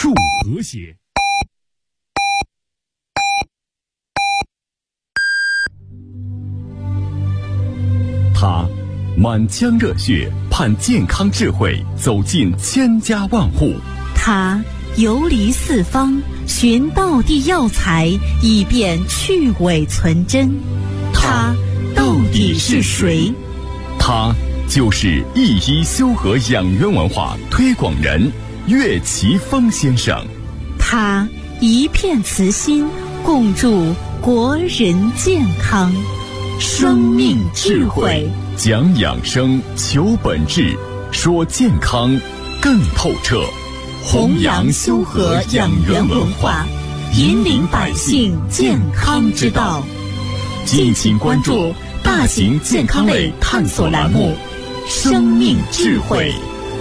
助和谐。他满腔热血，盼健康智慧走进千家万户。 他游离四方，寻道地药材，以便去伪存真。他到底是谁？ 他就是一一修和养元文化推广人岳奇峰先生。 他一片慈心，共筑国人健康。生命智慧， 讲养生，求本质，说健康更透彻。 弘扬修和养元文化，引领百姓健康之道。敬请关注大型健康类探索栏目《生命智慧》。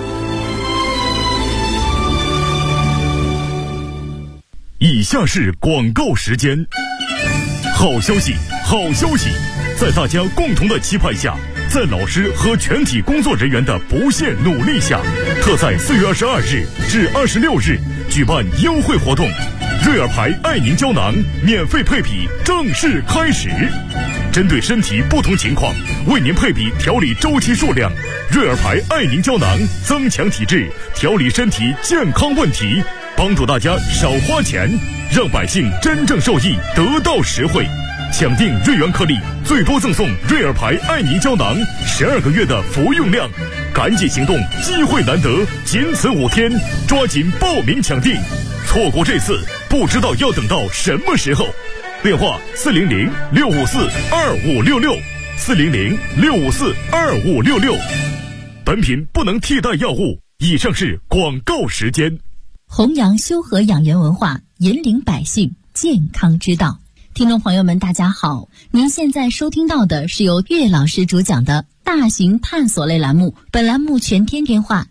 以下是广告时间。好消息，好消息！在大家共同的期盼下，在老师和全体工作人员的不懈努力下，特在4月22日至26日举办优惠活动，瑞尔牌爱宁胶囊免费配比正式开始。针对身体不同情况，为您配比调理周期数量。瑞尔牌爱宁胶囊增强体质，调理身体健康问题，帮助大家少花钱，让百姓真正受益，得到实惠。抢订瑞元颗粒，最多赠送瑞尔牌爱宁胶囊12个月的服用量。赶紧行动，机会难得，仅此5天，抓紧报名抢订，错过这次不知道要等到什么时候。电话400-654-2566，400-654-2566。本品不能替代药物。以上是广告时间。 弘扬修和养元文化，引领百姓健康之道。听众朋友们大家好，您现在收听到的是由岳老师主讲的大型探索类栏目，本栏目全天电话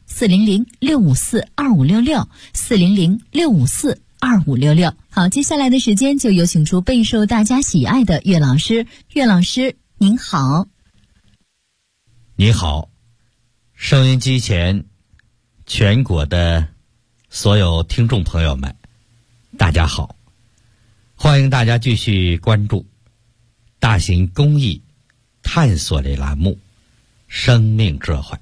400-654-2566，400-654-2566。好，接下来的时间就有请出备受大家喜爱的岳老师。岳老师您好。 你好，收音机前全国的所有听众朋友们大家好，欢迎大家继续关注大型公益探索类栏目《生命智慧》。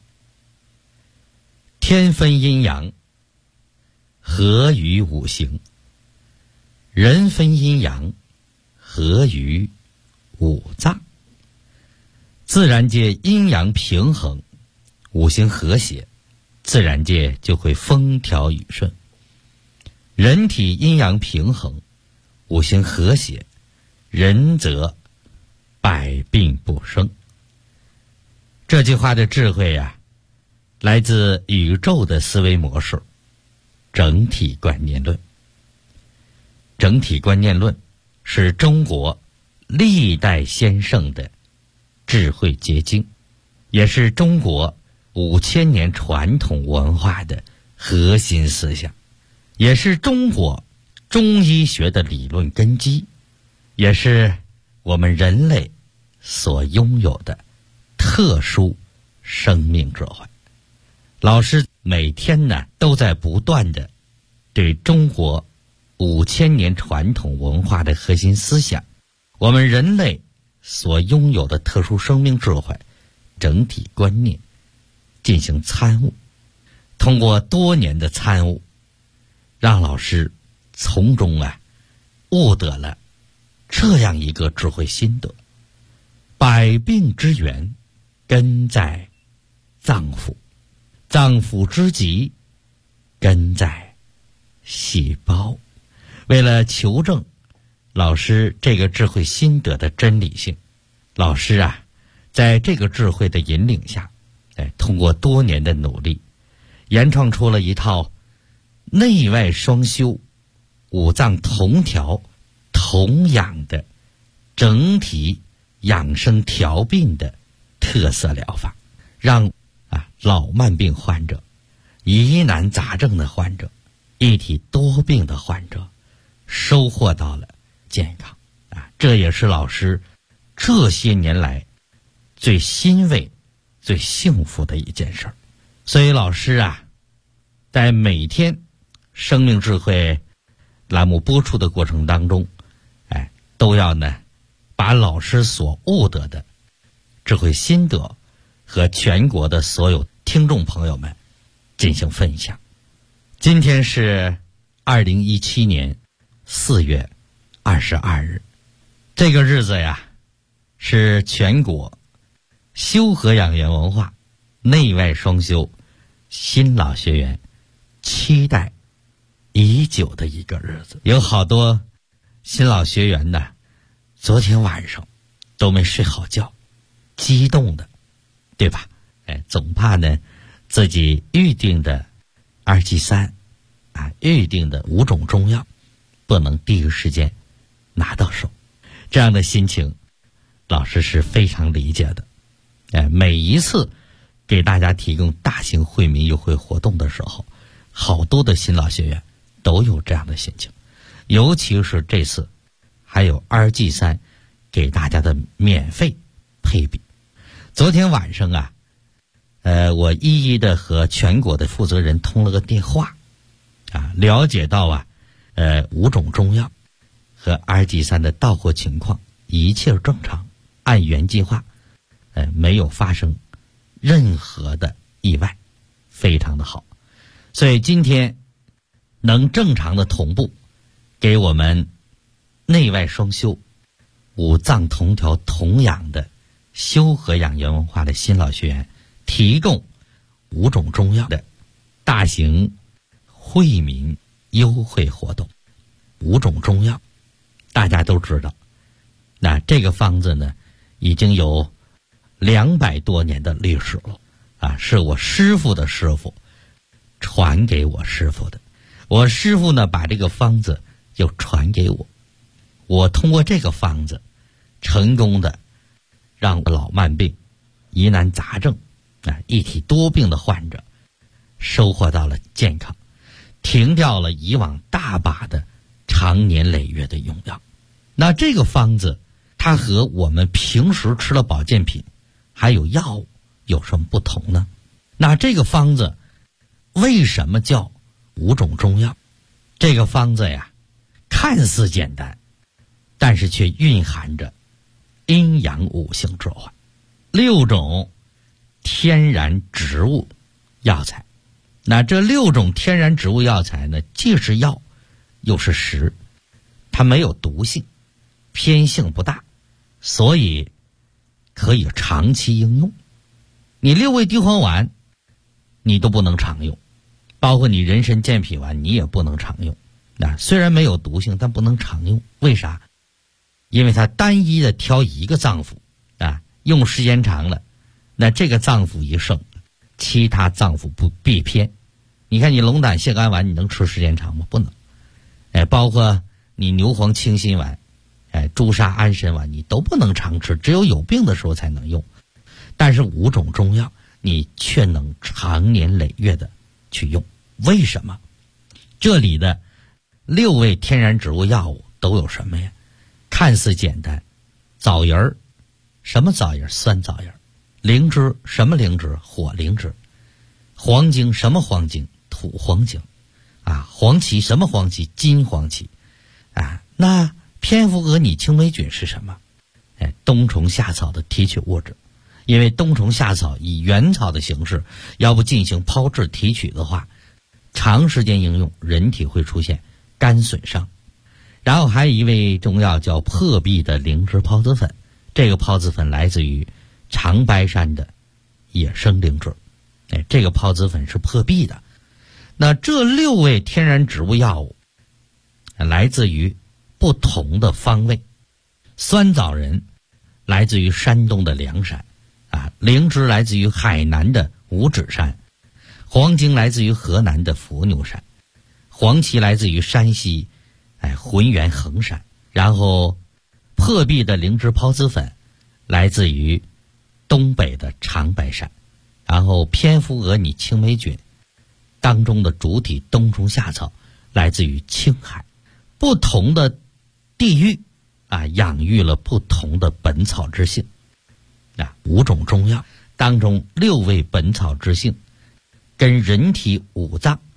天分阴阳，合于五行；人分阴阳，合于五脏。自然界阴阳平衡，五行和谐，自然界就会风调雨顺。人体阴阳平衡，五行和谐，人则百病不生。这句话的智慧呀，来自宇宙的思维模式——整体观念论。整体观念论是中国历代先圣的智慧结晶，也是中国5000年传统文化的核心思想，也是中国中医学的理论根基，也是我们人类所拥有的特殊生命智慧。老师每天呢都在不断的对中国5000年传统文化的核心思想，我们人类所拥有的特殊生命智慧、整体观念进行参悟。通过多年的参悟，让老师从中悟得了这样一个智慧心得：百病之源根在脏腑，脏腑之疾根在细胞。为了求证老师这个智慧心得的真理性，老师在这个智慧的引领下，通过多年的努力，研创出了一套内外双修、五脏同调同养的整体养生调病的特色疗法，让老慢病患者、疑难杂症的患者、一体多病的患者收获到了健康。这也是老师这些年来最欣慰、最幸福的一件事。所以老师在每天生命智慧栏目播出的过程当中，都要呢把老师所悟得的智慧心得和全国的所有听众朋友们进行分享。今天是2017年4月22日，这个日子呀，是全国修和养元文化内外双修新老学员期待已久的一个日子。有好多新老学员呢，昨天晚上都没睡好觉，激动的，对吧？总怕呢自己预定的2G3预定的5种中药不能第一时间拿到手，这样的心情老师是非常理解的。每一次给大家提供大型惠民优惠活动的时候，好多的新老学员都有这样的心情，尤其是这次还有2G3给大家的免费配比。昨天晚上啊，我一一的和全国的负责人通了个电话了解到5种中药和2G3的到货情况一切正常，按原计划，没有发生任何的意外，非常的好。所以今天能正常的同步给我们内外双修五脏同调同养的修和养元文化的新老学员提供5种中药的大型惠民优惠活动。5种中药大家都知道，那这个方子呢已经有200多年的历史了是我师傅的师傅传给我师傅的，我师傅呢把这个方子又传给我，我通过这个方子成功的让老慢病、疑难杂症一体多病的患者收获到了健康，停掉了以往大把的长年累月的用药。那这个方子它和我们平时吃的保健品还有药物有什么不同呢？那这个方子为什么叫5种中药？这个方子呀看似简单，但是却蕴含着阴阳五行之化，6种天然植物药材。那这6种天然植物药材呢，既是药又是食，它没有毒性，偏性不大，所以可以长期应用。你6味地黄丸你都不能常用，包括你人参健脾丸你也不能常用。虽然没有毒性，但不能常用。为啥？因为它单一的挑一个脏腑用时间长了，那这个脏腑一盛，其他脏腑不必偏。你看你龙胆泻肝丸你能吃时间长吗？不能。包括你牛黄清心丸朱砂安神丸你都不能常吃，只有病的时候才能用。但是5种中药你却能长年累月的去用。为什么？这里的6味天然植物药物都有什么呀？看似简单，枣仁儿，什么枣仁？酸枣仁。灵芝，什么灵芝？火灵芝。黄精，什么黄精？土黄精。黄芪，什么黄芪？金黄芪。那蝙蝠蛾拟青霉菌是什么？冬虫夏草的提取物质。因为冬虫夏草以原草的形式，要不进行抛制提取的话，长时间应用人体会出现肝损伤。然后还有一味中药叫破壁的灵芝孢子粉，这个孢子粉来自于长白山的野生灵芝，这个孢子粉是破壁的。那这6味天然植物药物来自于不同的方位。酸枣仁来自于山东的凉山灵芝来自于海南的五指山，黄精来自于河南的伏牛山，黄芪来自于山西浑源衡山，然后破壁的灵芝孢子粉来自于东北的长白山，然后蝙蝠蛾拟青霉菌当中的主体冬虫夏草来自于青海。不同的地域养育了不同的本草之性。5种中药当中6味本草之性跟人体5脏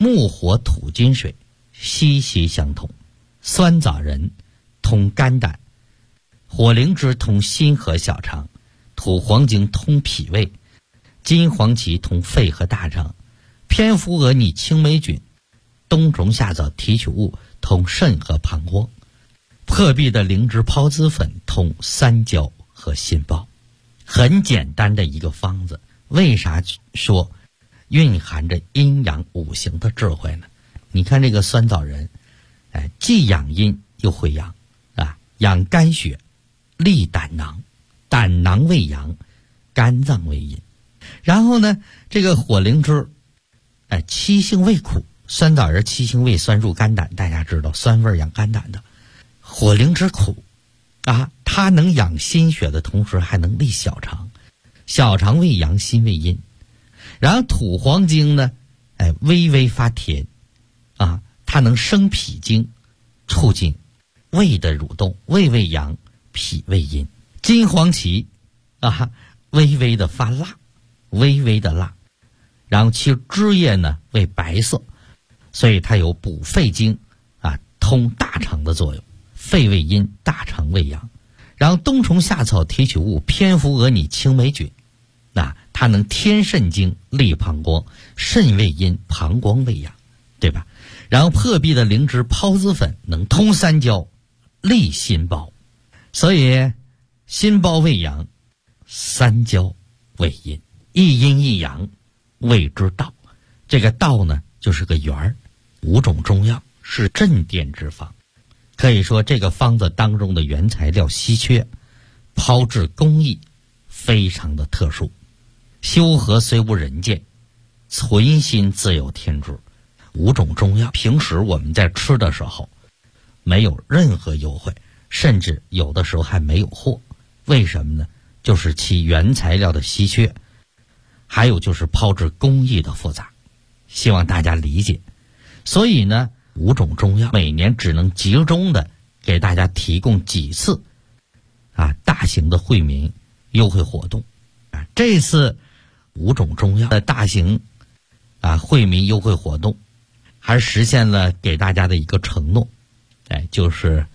木火土金水息息相通，酸枣仁通肝胆，火灵芝通心和小肠，土黄精通脾胃，金黄芪通肺和大肠，蝙蝠蛾拟青霉菌、冬虫夏草提取物通肾和膀胱，破壁的灵芝孢子粉通三焦和心包。很简单的一个方子，为啥说蕴含着阴阳五行的智慧呢？你看这个酸枣仁，既养阴又会阳啊，养肝血，利胆囊，胆囊为阳，肝脏为阴。然后呢，这个火灵芝，七性味苦，酸枣仁七性味酸入肝胆，大家知道酸味养肝胆的。火灵芝苦啊，它能养心血的同时还能利小肠，小肠为阳，心为阴。然后土黄精呢，微微发甜啊，它能生脾经，促进胃的蠕动，胃为阳，脾为阴。金黄芪啊，微微的发辣，微微的辣，然后其汁液呢为白色，所以它有补肺经啊，通大肠的作用。肺为阴，大肠为阳。然后冬虫夏草提取物蝙蝠蛾拟青霉菌，它能添肾经，利膀胱，肾为阴，膀胱为阳，对吧？然后破壁的灵芝孢子粉能通三焦，利心包，所以心包为阳，三焦为阴，一阴一阳谓之道。这个道呢就是个圆儿。5种中药是镇店之方，可以说这个方子当中的原材料稀缺，炮制工艺非常的特殊。修和虽无人见，存心自有天助。5种中药平时我们在吃的时候没有任何优惠，甚至有的时候还没有货。为什么呢？就是其原材料的稀缺，还有就是炮制工艺的复杂，希望大家理解。所以呢，5种中药每年只能集中的给大家提供几次大型的惠民优惠活动。这次5种中药的大型惠民优惠活动还实现了给大家的一个承诺，就是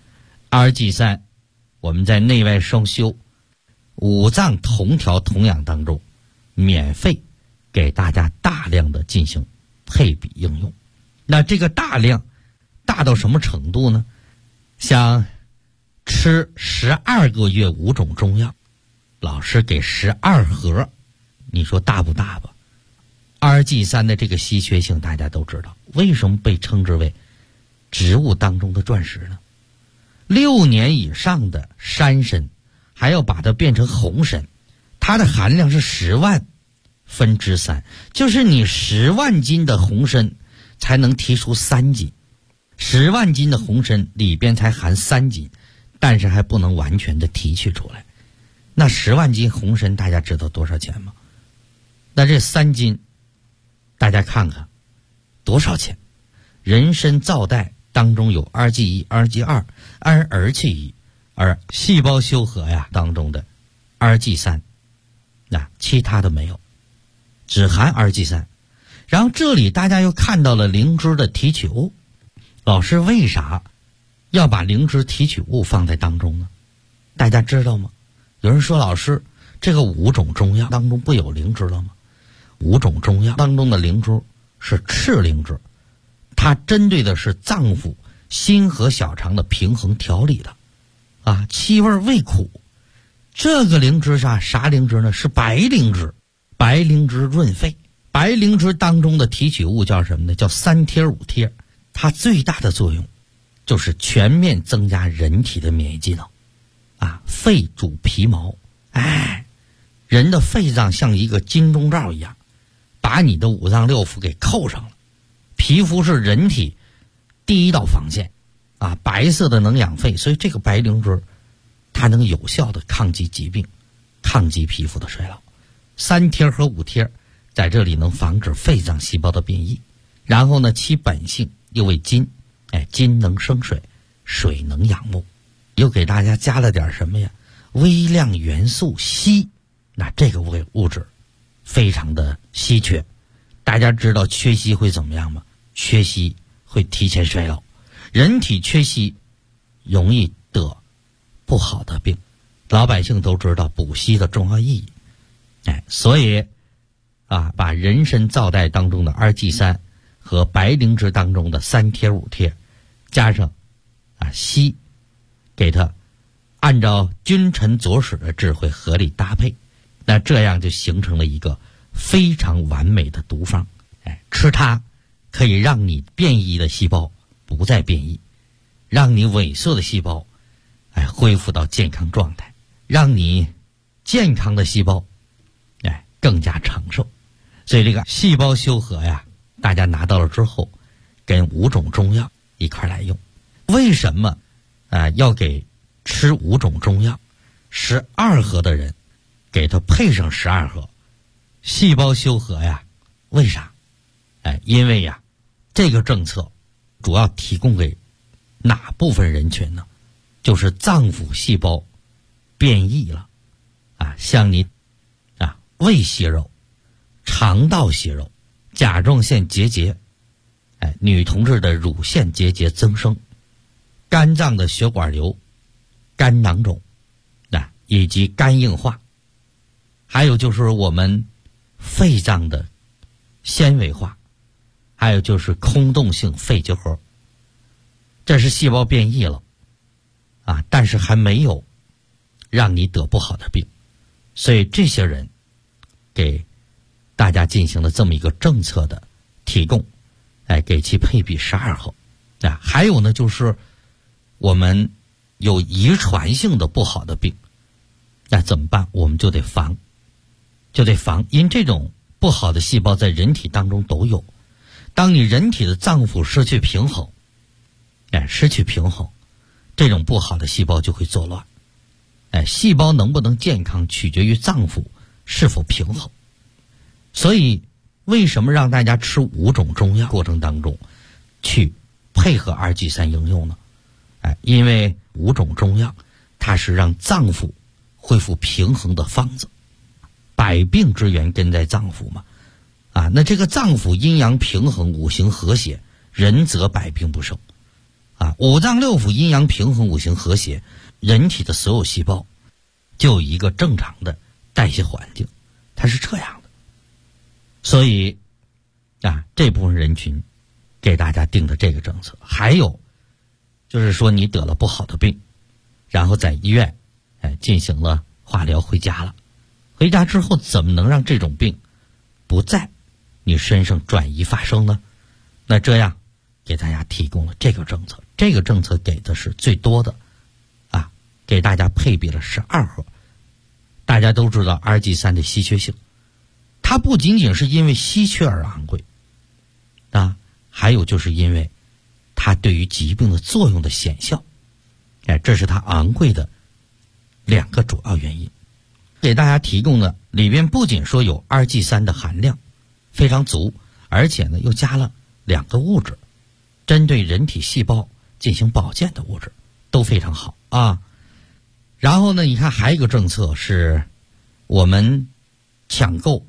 2G3我们在内外双修5脏同调同养当中免费给大家大量的进行配比应用。那这个大量大到什么程度呢？像吃12个月5种中药，老师给12盒，你说大不大吧？2G3的这个稀缺性大家都知道，为什么被称之为植物当中的钻石呢？6年以上的山参还要把它变成红参，它的含量是10万分之3，就是你10万斤的红参才能提出3斤，10万斤的红参里边才含3斤，但是还不能完全的提取出来。那10万斤红参大家知道多少钱吗？那这3斤大家看看多少钱？人参皂苷当中有 2G1 2G2 2-而-1，而细胞修和当中的 2G3， 其他的没有，只含 2G3。然后这里大家又看到了灵芝的提取物，老师为啥要把灵芝提取物放在当中呢？大家知道吗？有人说老师，这个5种中药当中不有灵芝了吗？5种中药当中的灵芝是赤灵芝，它针对的是脏腑、心和小肠的平衡调理的气味味苦。这个灵芝啥灵芝呢？是白灵芝，白灵芝润肺。白灵芝当中的提取物叫什么呢？叫3贴5贴。它最大的作用就是全面增加人体的免疫机能肺主皮毛，人的肺脏像一个金钟罩一样，把你的5脏6腑给扣上了。皮肤是人体第一道防线白色的能养肺，所以这个白灵芝它能有效的抗击疾病，抗击皮肤的衰老。3贴和5贴在这里能防止肺脏细胞的变异。然后呢，其本性又为金，金能生水，水能养木，又给大家加了点什么呀？微量元素硒。那这个物质非常的稀缺，大家知道缺硒会怎么样吗？ 缺硒会提前衰老，人体缺硒容易得不好的病。老百姓都知道补硒的重要意义，所以把人参皂苷当中的2G3和白灵芝当中的3贴5贴加上硒，给它按照君臣佐使的智慧合理搭配，那这样就形成了一个非常完美的毒方。吃它可以让你变异的细胞不再变异，让你萎缩的细胞恢复到健康状态，让你健康的细胞更加长寿。所以这个细胞修和呀，大家拿到了之后跟5种中药一块来用。为什么要给吃5种中药12合的人给他配上12合细胞修和呀？为啥？因为呀，这个政策主要提供给哪部分人群呢？就是脏腑细胞变异了像你胃息肉、肠道息肉、甲状腺结节，女同志的乳腺结节增生，肝脏的血管瘤、肝囊肿以及肝硬化，还有就是我们肺脏的纤维化，还有就是空洞性肺结核。这是细胞变异了但是还没有让你得不好的病，所以这些人给大家进行了这么一个政策的提供，给其配比12合还有呢，就是我们有遗传性的不好的病，那怎么办？我们就得防，因为这种不好的细胞在人体当中都有。当你人体的脏腑失去平衡，这种不好的细胞就会作乱。细胞能不能健康取决于脏腑是否平衡。所以为什么让大家吃5种中药过程当中去配合2G3应用呢？因为5种中药它是让脏腑恢复平衡的方子，百病之源根在脏腑嘛。那这个脏腑阴阳平衡，五行和谐，人则百病不生。五脏六腑阴阳平衡，五行和谐，人体的所有细胞就有一个正常的代谢环境，它是这样的。所以这部分人群给大家定的这个政策。还有就是说，你得了不好的病，然后在医院进行了化疗，回家了，回家之后怎么能让这种病不在你身上转移发生呢？那这样给大家提供了这个政策。这个政策给的是最多的给大家配比了12合。大家都知道2G3的稀缺性，它不仅仅是因为稀缺而昂贵还有就是因为它对于疾病的作用的显效，这是它昂贵的2个主要原因。给大家提供的里边不仅说有2G3的含量非常足，而且呢又加了2个物质，针对人体细胞进行保健的物质都非常好然后呢，你看还有一个政策是我们抢购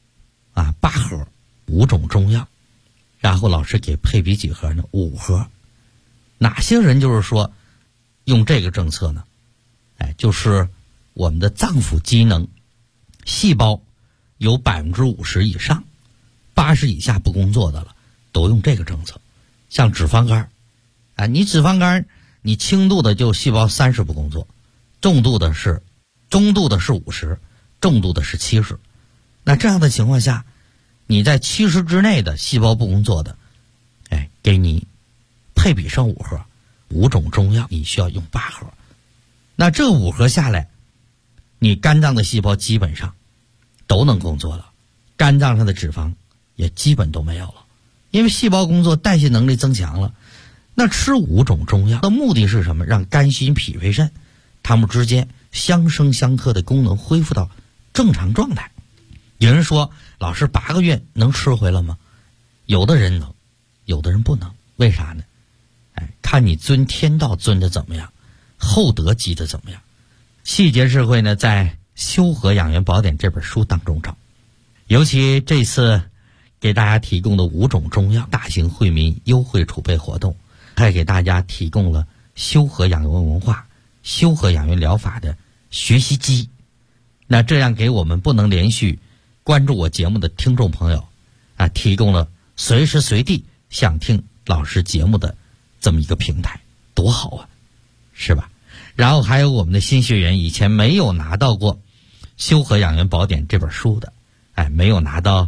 8盒5种中药，然后老师给配比几盒呢？5盒。哪些人就是说用这个政策呢？就是我们的脏腑机能细胞有50%以上80%以下不工作的了，都用这个政策。像脂肪肝你脂肪肝你轻度的就细胞30不工作，中度的是50%，重度的是70。那这样的情况下，你在70之内的细胞不工作的给你配比上5盒5种中药，你需要用8盒。那这5盒下来，你肝脏的细胞基本上都能工作了，肝脏上的脂肪也基本都没有了，因为细胞工作，代谢能力增强了。那吃5种中药的目的是什么？让肝心脾肺肾它们之间相生相克的功能恢复到正常状态。有人说，老师8个月能吃回来吗？有的人能，有的人不能。为啥呢？看你遵天道遵的怎么样，厚德积的怎么样。细节是会呢在《修和养元宝典》这本书当中找。尤其这次给大家提供的5种中药大型惠民优惠储备活动，还给大家提供了修和养元文化、修和养元疗法的学习机。那这样给我们不能连续关注我节目的听众朋友提供了随时随地想听老师节目的这么一个平台，多好啊，是吧？然后还有我们的新学员以前没有拿到过《修和养元宝典》这本书的，没有拿到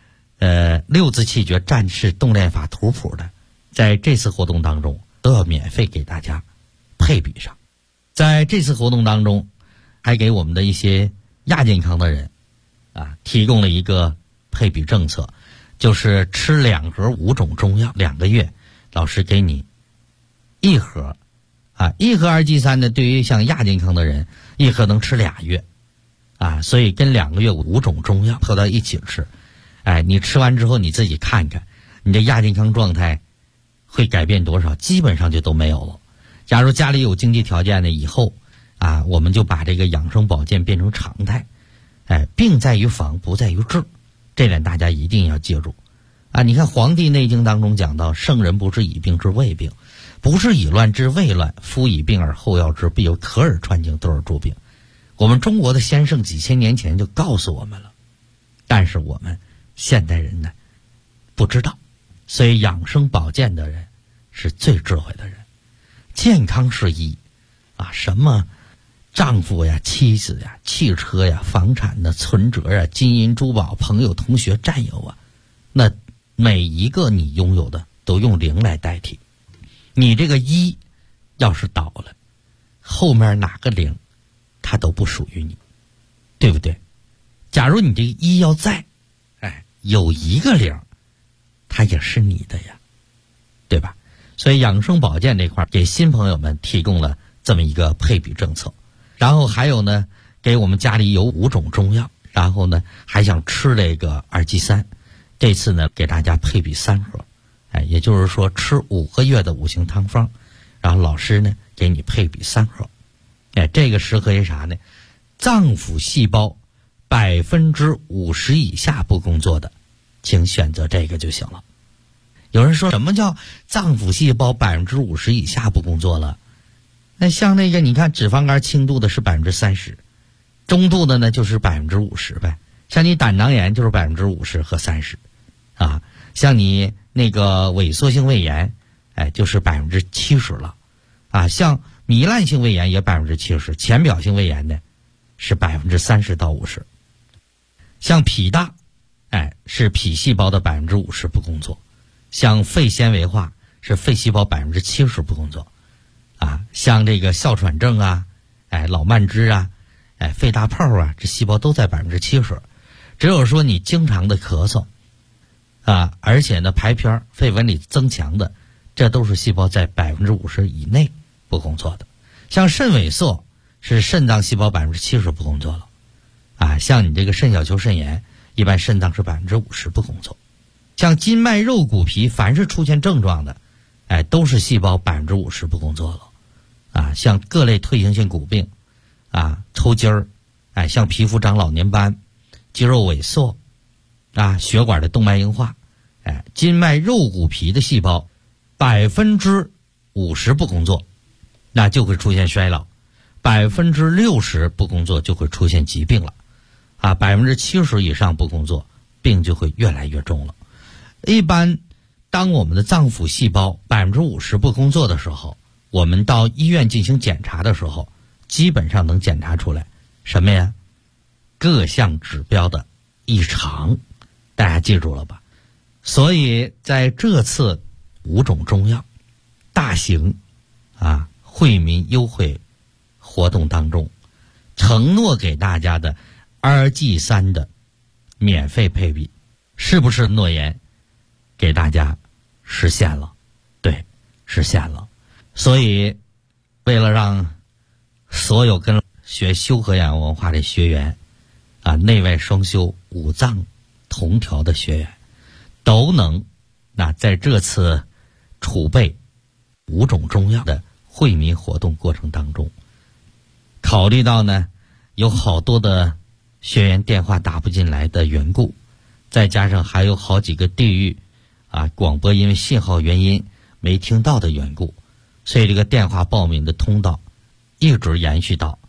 6字气诀战士动练法图谱的，在这次活动当中都要免费给大家配比上。在这次活动当中，还给我们的一些亚健康的人提供了一个配比政策，就是吃2盒5种中药2个月，老师给你1盒1盒2G3呢，对于像亚健康的人1盒能吃2月所以跟2个月5种中药合到一起吃，你吃完之后你自己看看你的亚健康状态会改变多少，基本上就都没有了。假如家里有经济条件的，以后我们就把这个养生保健变成常态。病在于防，不在于治，这点大家一定要记住你看《黄帝内经》当中讲到，圣人不是以病治未病，不是以乱治未乱，夫以病而后药之，必有可耳穿经，得而助病。我们中国的先圣几千年前就告诉我们了，但是我们现代人呢不知道，所以养生保健的人是最智慧的人。健康是一什么丈夫呀、妻子呀、汽车呀、房产的存折呀、金银珠宝、朋友、同学、战友那每一个你拥有的都用0来代替。你这个1要是倒了，后面哪个0它都不属于你，对不对？假如你这个1要在有一个0它也是你的呀，对吧？所以养生保健这块给新朋友们提供了这么一个配比政策。然后还有呢，给我们家里有5种中药，然后呢还想吃这个2G3，这次呢给大家配比3盒，也就是说吃5个月的5行汤方，然后老师呢给你配比3盒。这个适合于啥呢？脏腑细胞50%以下不工作的，请选择这个就行了。有人说什么叫脏腑细胞50%以下不工作了？那像那个你看脂肪肝轻度的是30%，中度的呢就是50%呗。像你胆囊炎就是50%和30%像你那个萎缩性胃炎就是70%了像糜烂性胃炎也70%，浅表性胃炎呢是30%到50%。像脾大是脾细胞的50%不工作，像肺纤维化是肺细胞70%不工作像这个哮喘症老慢支肺大泡这细胞都在70%。只有说你经常的咳嗽而且呢排片肺纹理增强的，这都是细胞在50%以内不工作的。像肾萎缩是肾脏细胞70%不工作了像你这个肾小球肾炎，一般肾脏是50%不工作。像筋脉肉骨皮，凡是出现症状的都是细胞50%不工作了像各类退行性骨病抽筋儿像皮肤长老年斑、肌肉萎缩血管的动脉硬化筋脉肉骨皮的细胞50%不工作，那就会出现衰老；60%不工作就会出现疾病了70%以上不工作，病就会越来越重了。一般当我们的脏腑细胞50%不工作的时候，我们到医院进行检查的时候，基本上能检查出来什么呀？各项指标的异常，大家记住了吧？所以在这次5种中药大型惠民优惠活动当中，承诺给大家的2G3的免费配比，是不是诺言给大家实现了？对，实现了。所以为了让所有跟学修和养元文化的学员内外双修5脏同调的学员都能在这次储备5种中药的惠民活动过程当中，考虑到呢有好多的学员电话打不进来的缘故， 再加上还有好几个地域广播因为信号原因没听到的缘故，所以这个电话报名的通道一直延续到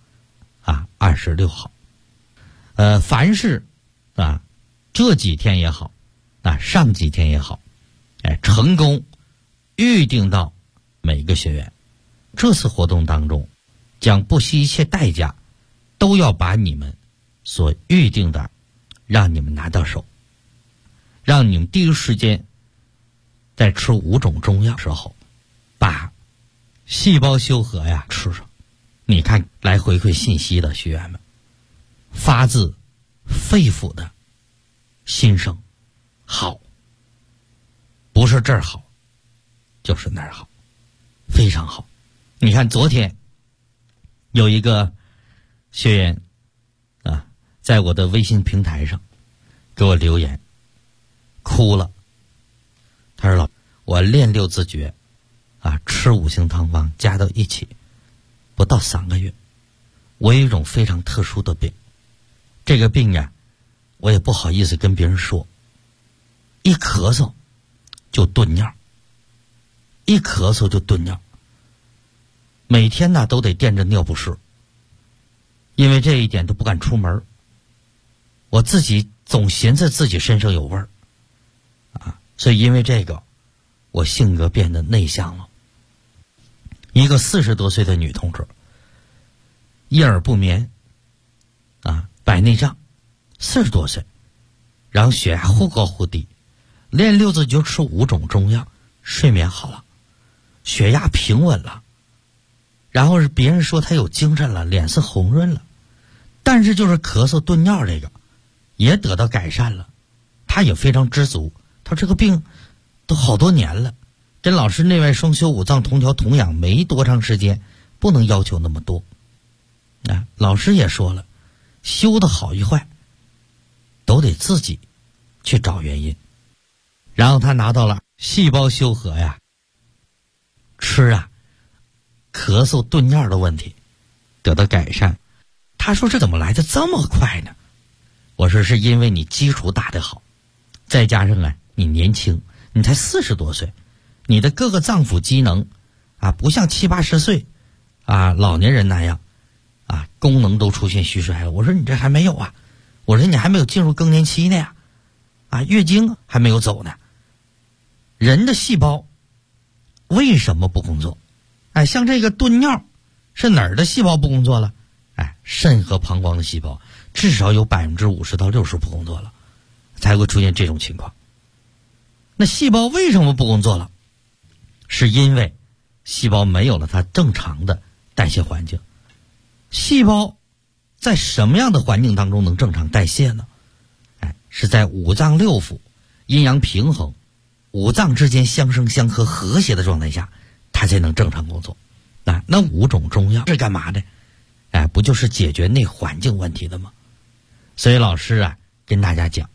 26号。凡是这几天也好，上几天也好，成功预定到每个学员，这次活动当中将不惜一切代价都要把你们所预定的让你们拿到手，让你们第一时间在吃5种中药的时候把细胞修和吃上。你看来回馈信息的学员们发自肺腑的心声好，不是这儿好就是那儿好，非常好。你看昨天有一个学员在我的微信平台上给我留言哭了，他说我练6字诀吃5行汤方加到一起不到3个月，我有一种非常特殊的病，这个病我也不好意思跟别人说，一咳嗽就顿尿，一咳嗽就顿尿，每天都得垫着尿不湿，因为这一点都不敢出门，我自己总寻思自己身上有味儿所以因为这个我性格变得内向了。一个40多岁的女同志，夜耳不眠白内障，40多岁，然后血压忽高忽低，练6字诀吃5种中药，睡眠好了，血压平稳了，然后是别人说她有精神了，脸色红润了，但是就是咳嗽顿尿这个也得到改善了，她也非常知足。她这个病都好多年了，跟老师内外双修5脏同调同养没多长时间，不能要求那么多老师也说了，修的好与坏都得自己去找原因。然后他拿到了细胞修和吃咳嗽顿尿的问题得到改善。他说这怎么来的这么快呢？我说是因为你基础打得好，再加上你年轻，你才40多岁，你的各个脏腑机能不像70、80岁老年人那样功能都出现虚衰了。我说你这还没有我说你还没有进入更年期呢月经还没有走呢。人的细胞为什么不工作？像这个顿尿是哪儿的细胞不工作了？肾和膀胱的细胞至少有50%到60%不工作了，才会出现这种情况。那细胞为什么不工作了？是因为细胞没有了它正常的代谢环境。细胞在什么样的环境当中能正常代谢呢？是在5脏6腑阴阳平衡，5脏之间相生相克和谐的状态下，它才能正常工作。那5种中药是干嘛的？不就是解决内环境问题的吗？所以老师跟大家讲，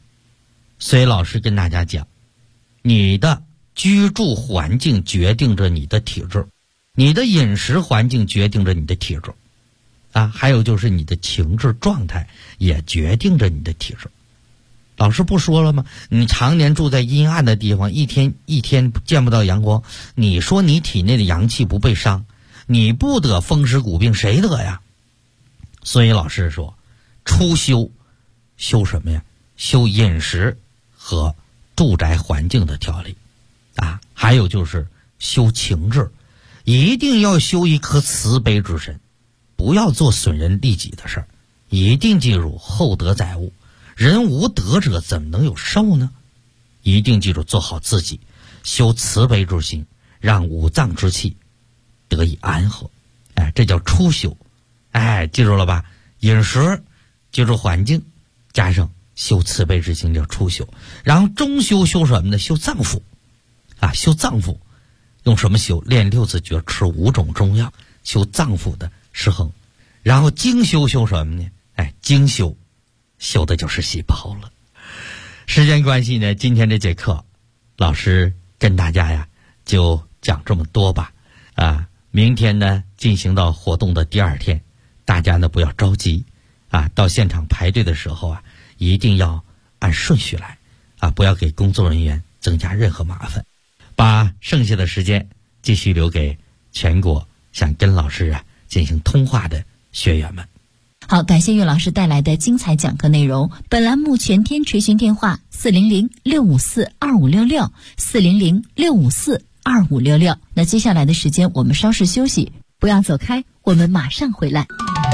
你的居住环境决定着你的体质，你的饮食环境决定着你的体质还有就是你的情志状态也决定着你的体质。老师不说了吗？你常年住在阴暗的地方，一天见不到阳光，你说你体内的阳气不被伤，你不得风湿骨病谁得呀？所以老师说初修什么呀？修饮食和住宅环境的调理还有就是修情志，一定要修一颗慈悲之身，不要做损人利己的事儿，一定记住厚德载物，人无德者怎么能有寿呢？一定记住做好自己，修慈悲之心，让5脏之气得以安和。这叫初修。记住了吧？饮食记住环境，加上修慈悲之心叫初修。然后中修修什么呢？修脏腑修脏腑用什么修？练6字诀，吃5种中药，修脏腑的失衡。然后精修修什么呢？精修的就是细胞了。时间关系呢，今天这节课老师跟大家就讲这么多吧。明天呢进行到活动的第2天，大家呢不要着急到现场排队的时候一定要按顺序来， 不要给工作人员增加任何麻烦，把剩下的时间继续留给全国想跟老师进行通话的学员们。 好，感谢岳老师带来的精彩讲课内容。本栏目全天垂询电话400-654-2566 400-654-2566。那接下来的时间我们稍事休息，不要走开，我们马上回来。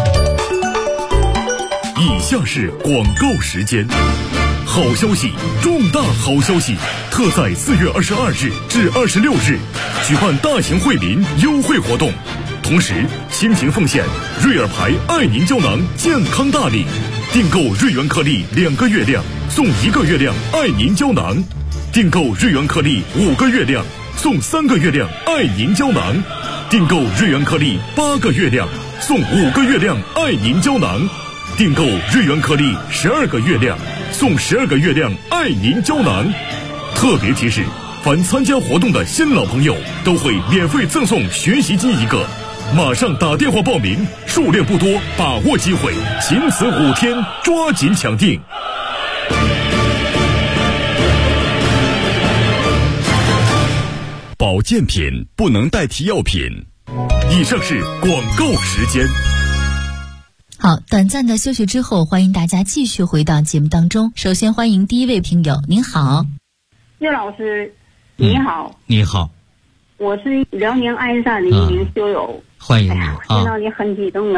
以下是广告时间。好消息，重大好消息！特在4月22日至26日举办大型惠民优惠活动，同时倾情奉献瑞尔牌爱宁胶囊健康大礼，订购瑞元颗粒2个月量送1个月量爱宁胶囊，订购瑞元颗粒5个月量送3个月量爱宁胶囊，订购瑞元颗粒8个月量送5个月量爱宁胶囊，订购瑞元颗粒12个月量送12个月亮爱宁胶囊。特别提示，凡参加活动的新老朋友都会免费赠送学习机1个，马上打电话报名，数量不多，把握机会，仅此5天，抓紧抢订。保健品不能代替药品。以上是广告时间。 好，短暂的休息之后，欢迎大家继续回到节目当中。首先欢迎第一位听友，您好。 岳老师，你好。 你好， 我是辽宁鞍山的一名修友。 欢迎你见到你很激动啊。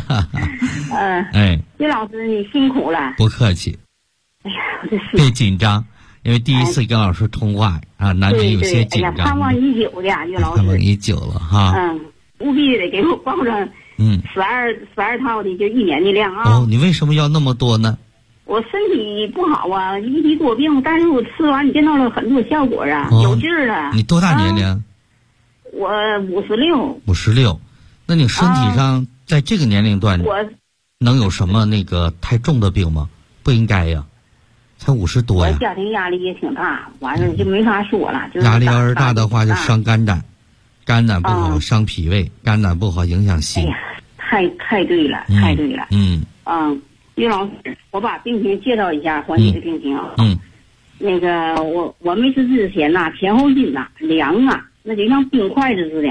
岳老师你辛苦了。 不客气。 哎呀，我这是别紧张，因为第一次跟老师通话难免有些紧张。 对，盼望已久的岳老师。 盼望已久了哈。 务必得给我报上12套的，就1年的量啊。 哦，你为什么要那么多呢？ 我身体不好啊，一体多病，但是我吃完见到了很多效果啊，有劲儿了。 你多大年龄？ 我56。 56，那你身体上在这个年龄段， 我能有什么那个太重的病吗？不应该呀，才50多呀。 我家庭压力也挺大，完了就没法说了。就是压力要是大的话，就伤肝胆，肝胆不好伤脾胃，肝胆不好影响心。 哎呀，太对了，太对了。岳老师，我把病情介绍一下，缓解的病情啊。那个我没吃之前呐，前后筋呐凉啊，那就像冰块子似的。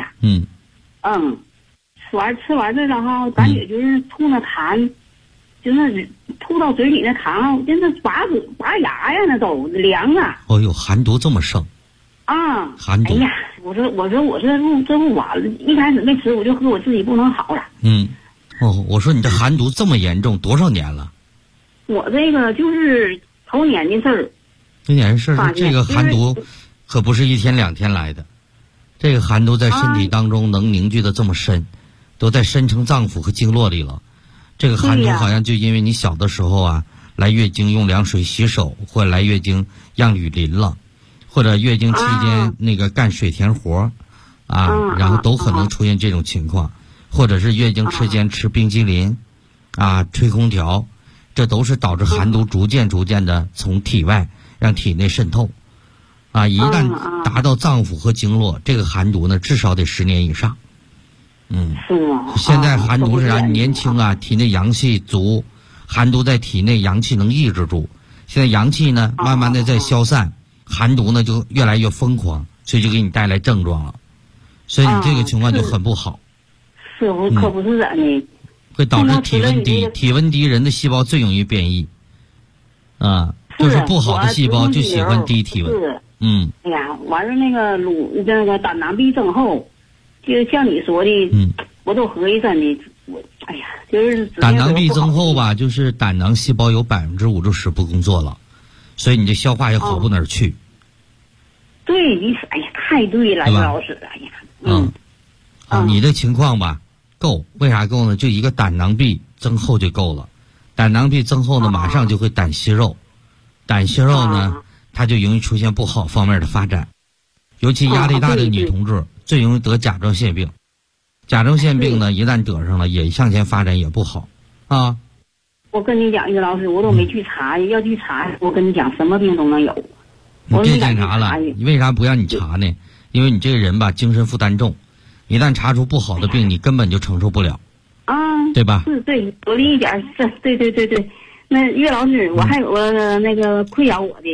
吃完这然后感觉就是吐那痰，就是吐到嘴里那痰，真是拔牙呀，那都凉啊。 哦呦，寒毒这么盛啊！寒毒。 哎呀，我说这不完了，一开始没吃，我就和我自己不能好了。 我说你这寒毒这么严重，多少年了？ 我这个就是头年的事儿。 头年的事儿，这个寒毒可不是1天2天来的，这个寒毒在身体当中能凝聚的这么深，都在深层脏腑和经络里了。这个寒毒好像就因为你小的时候来月经用凉水洗手，或者来月经让雨淋了，或者月经期间那个干水田活然后都可能出现这种情况。或者是月经期间吃冰激凌吹空调，这都是导致寒毒逐渐的从体外让体内渗透一旦达到脏腑和经络，这个寒毒呢至少得10年以上。 是吗？ 现在寒毒是年轻体内阳气足，寒毒在体内阳气能抑制住，现在阳气呢慢慢的在消散，寒毒呢就越来越疯狂，所以就给你带来症状了，所以你这个情况就很不好。 是我可不是人的， 会导致体温低，体温低人的细胞最容易变异就是不好的细胞就喜欢低体温。 哎呀，完了那个胆囊壁增厚，就像你说的，我都合计真的，哎呀，就是胆囊壁增厚吧，就是胆囊细胞有5%至10%不工作了，所以你这消化也好不哪儿去。 对，你哎呀，太对了，岳老师，哎呀， 你的情况吧够，为啥够呢？就一个胆囊壁增厚就够了。胆囊壁增厚呢，马上就会胆息肉，胆息肉呢，它就容易出现不好方面的发展，尤其压力大的女同志最容易得甲状腺病。甲状腺病呢，一旦得上了，也向前发展也不好我跟你讲，岳老师，我都没去查，要去查，我跟你讲，什么病都能有。 你别检查了，你为啥不让你查呢？因为你这个人吧，精神负担重，一旦查出不好的病，你根本就承受不了对吧？ 是，对，我理解，是，对。那岳老师，我还有个那个困扰我的，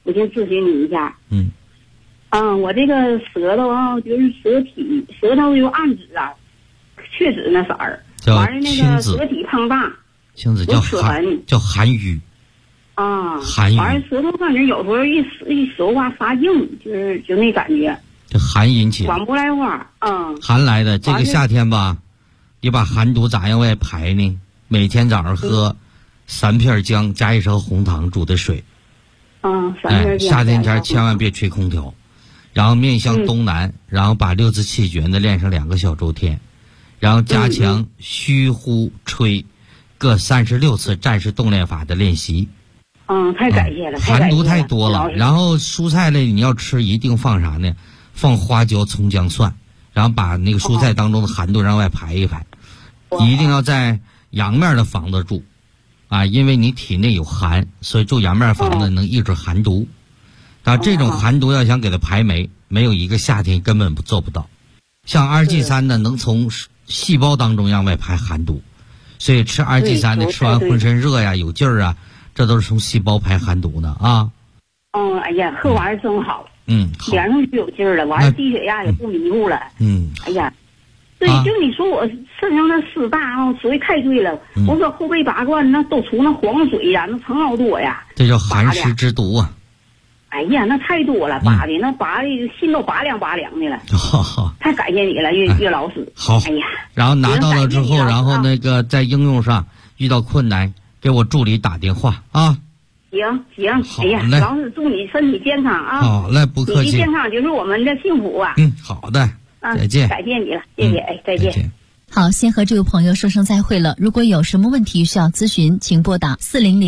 我先咨询你一下。我这个舌头啊，就是舌头有暗紫啊，确实那色儿。完了那个舌体胖大， 青紫叫寒瘀。寒瘀。 完了舌头感觉有时候一说话发硬，就那感觉。 这寒引起的。 管不来话。 寒来的，这个夏天吧，你把寒毒咋样外排呢？每天早上喝3片姜加1勺红糖煮的水。 3片姜。 夏天前千万别吹空调，然后面向东南，然后把6字气诀呢练上2个小周天，然后加强虚呼吹各36次战士动练法的练习。 太感谢了。 寒毒太多了，然后蔬菜类你要吃一定放啥呢？放花椒、葱姜蒜，然后把那个蔬菜当中的寒毒让外排一排。一定要在阳面的房子住因为你体内有寒，所以住阳面房子能抑制寒毒。这种寒毒要想给它排没有一个夏天根本做不到。像2G3呢，能从细胞当中让外排寒毒，所以吃2G3的吃完浑身热呀、有劲儿啊，这都是从细胞排寒毒呢啊。 哎呀，喝完真好。 好。 脸上就有劲儿了，完了低血压也不迷糊了。哎呀。对，就你说我肾上那湿大说的太对了。我说后背拔罐那都出那黄水呀，那成好多呀。 这叫寒湿之毒啊！ 哎呀，那太多了，拔的心都拔凉的了。太感谢你了，岳老师。 好。 哎呀， 然后拿到了之后，然后那个在应用上遇到困难，给我助理打电话啊。 行。哎呀，老师祝你身体健康啊！ 好嘞，不客气。 你的健康就是我们的幸福啊！ 好的。再见， 感谢你了，谢谢，再见。 好，先和这位朋友说声再会了。如果有什么问题需要咨询，请拨打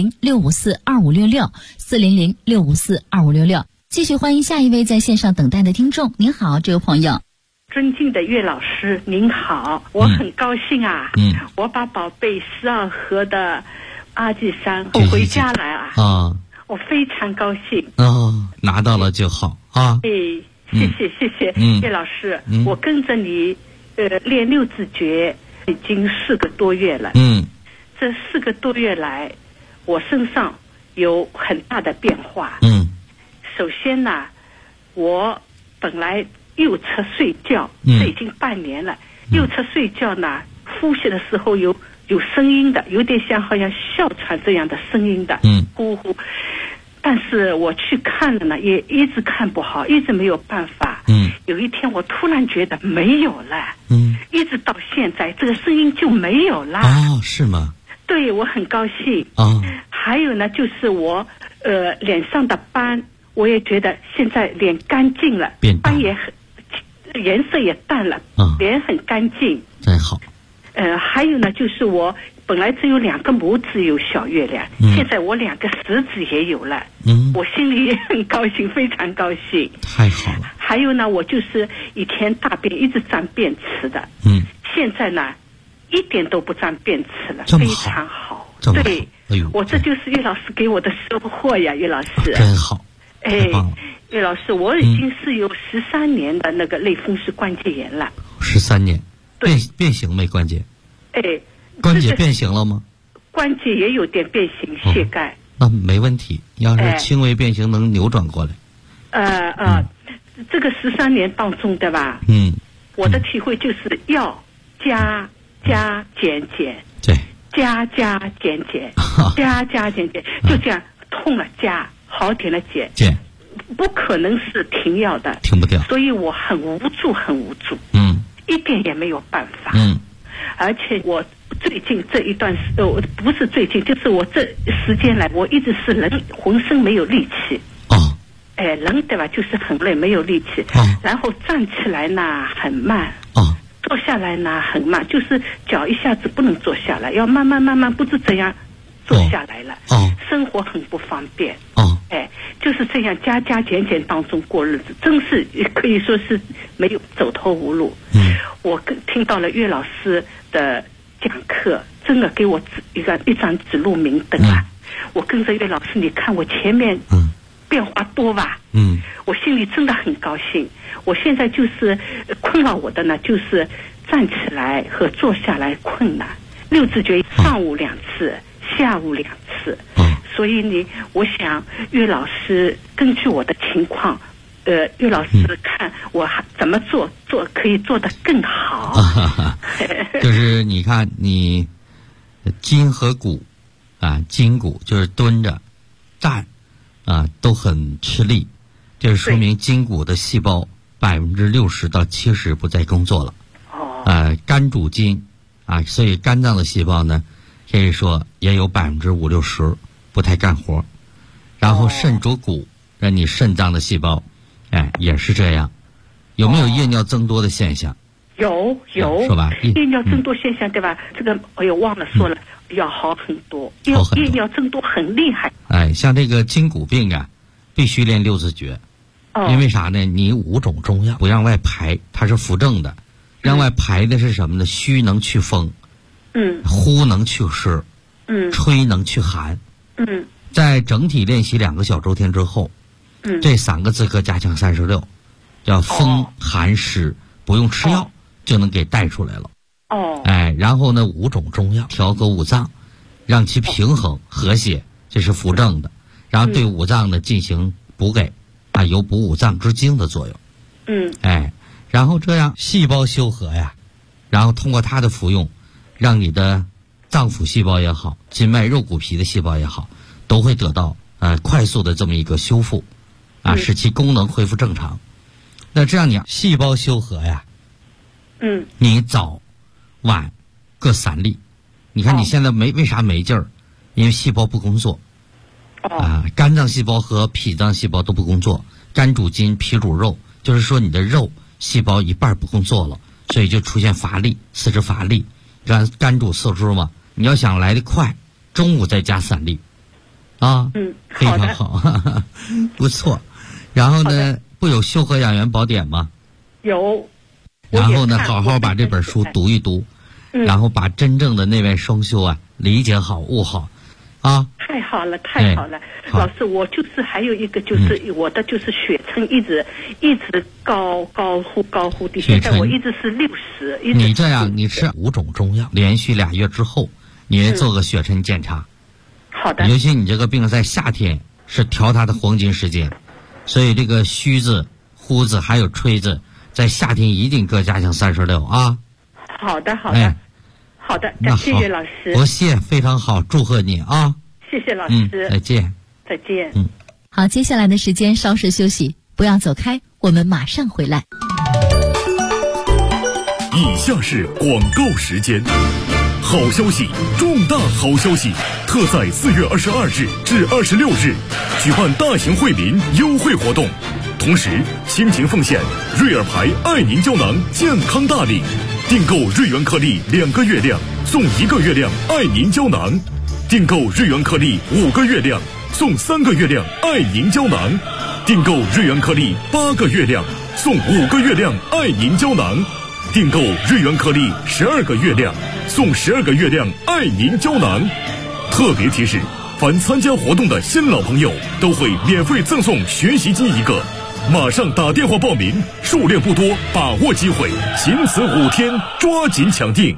400-654-2566，400-654-2566。继续欢迎下一位在线上等待的听众。您好，这位朋友。 尊敬的岳老师，您好，我很高兴啊。我把宝贝12盒的2G3回家来我非常高兴。 拿到了就好啊。 谢谢岳老师，我跟着你练6字诀已经4个多月了。这4个多月来，我身上有很大的变化。首先呢，我本来右侧睡觉，这已经半年了。右侧睡觉呢，呼吸的时候有声音的，有点像好像哮喘这样的声音的，呼呼。但是我去看了呢，也一直看不好，一直没有办法。有一天我突然觉得没有了。一直到现在这个声音就没有了。 是吗？ 对，我很高兴。还有呢，就是我脸上的斑，我也觉得现在脸干净了，斑也很颜色也淡了，脸很干净。 真好。 还有呢，就是我本来只有2个拇指有小月亮，现在我2个食指也有了。我心里也很高兴，非常高兴。 太好了。 还有呢，我就是以前大便一直沾便池的，现在呢一点都不沾便池了，非常好。对，我这就是岳老师给我的收获呀，岳老师。 真好。 岳老师，我已经是有13年的那个类风湿关节炎了。 13年。变形没关节？关节变形了吗？ 关节也有点变形，膝盖。 那没问题，要是轻微变形能扭转过来。 这个13年当中，对吧？我的体会就是要加减， 对， 加减，加减，就这样痛了加，好点了减，不可能是停药的， 停不掉。 所以我很无助。一点也没有办法。而且我最近这一段不是最近，就是我这时间来，我一直是人浑身没有力气。人对吧，就是很累，没有力气。然后站起来呢很慢。坐下来呢很慢，就是脚一下子不能坐下来，要慢慢不知怎样坐下来了。生活很不方便。就是这样加减当中过日子，真是可以说是没有走投无路。我听到了岳老师的讲课，真的给我一盏指路明灯啊！我跟着岳老师，你看我前面变化多吧？我心里真的很高兴。我现在就是困扰我的呢，就是站起来和坐下来困难。6字诀上午2次，下午2次。 所以呢，我想岳老师根据我的情况，岳老师看我怎么做可以做得更好。 就是你看你筋和骨啊，筋骨就是蹲着、站啊都很吃力，这说明筋骨的细胞60%到70%不再工作了。肝主筋啊，所以肝脏的细胞呢，可以说也有50%-60%不太干活。然后肾主骨，那你肾脏的细胞，也是这样。有没有夜尿增多的现象？ 有， 说吧， 夜尿增多现象对吧？这个我也忘了说了，要好很多。夜尿增多很厉害。 像这个筋骨病啊，必须练六字诀。因为啥呢？你5种中药不让外排，它是扶正的。让外排的是什么呢？虚能去风，呼能去湿，吹能去寒。在整体练习2个小周天之后，这3个字科加强36，叫风寒湿，不用吃药就能给带出来了。然后呢，5种中药调和五脏，让其平衡和谐，这是扶正的。然后对五脏呢进行补给，有补五脏之精的作用。然后这样细胞修和呀，然后通过它的服用，让你的脏腑细胞也好，筋脉肉骨皮的细胞也好，都会得到快速的这么一个修复，使其功能恢复正常。那这样你细胞修和呀，你早晚各3粒。你看你现在为啥没劲儿？因为细胞不工作。肝脏细胞和脾脏细胞都不工作，肝主筋，脾主肉，就是说你的肉细胞一半不工作了，所以就出现乏力，四肢乏力。肝主四肢嘛，你要想来得快，中午再加3粒，非常好，不错。然后呢，不有修和养元宝典吗？ 有。 然后呢，好好把这本书读一读，然后把真正的内外双修理解好、悟好。 太好了，太好了，老师，我就是还有一个就是我的就是血沉一直高忽低，现在我一直是60。 你这样，你吃5种中药，连续2月之后，你做个血沉检查。 好的。 尤其你这个病在夏天是调它的黄金时间，所以这个虚字、呼字还有吹字，在夏天一定各加强36啊。 好的。好的， 感谢岳老师。 不谢，非常好，祝贺你啊！ 谢谢老师， 再见。 再见。 好，接下来的时间稍事休息，不要走开，我们马上回来。 以下是广告时间。好消息，重大好消息！特在4月22日至26日举办大型惠民优惠活动，同时倾情奉献瑞尔牌爱宁胶囊健康大礼。订购瑞元颗粒2个月亮送1个月亮爱宁胶囊，订购瑞元颗粒5个月亮送3个月亮爱宁胶囊，订购瑞元颗粒8个月亮送5个月亮爱宁胶囊，订购瑞元颗粒12个月亮送12个月亮爱宁胶囊。特别提示，凡参加活动的新老朋友都会免费赠送学习机1个。马上打电话报名，数量不多，把握机会，仅此5天，抓紧抢订。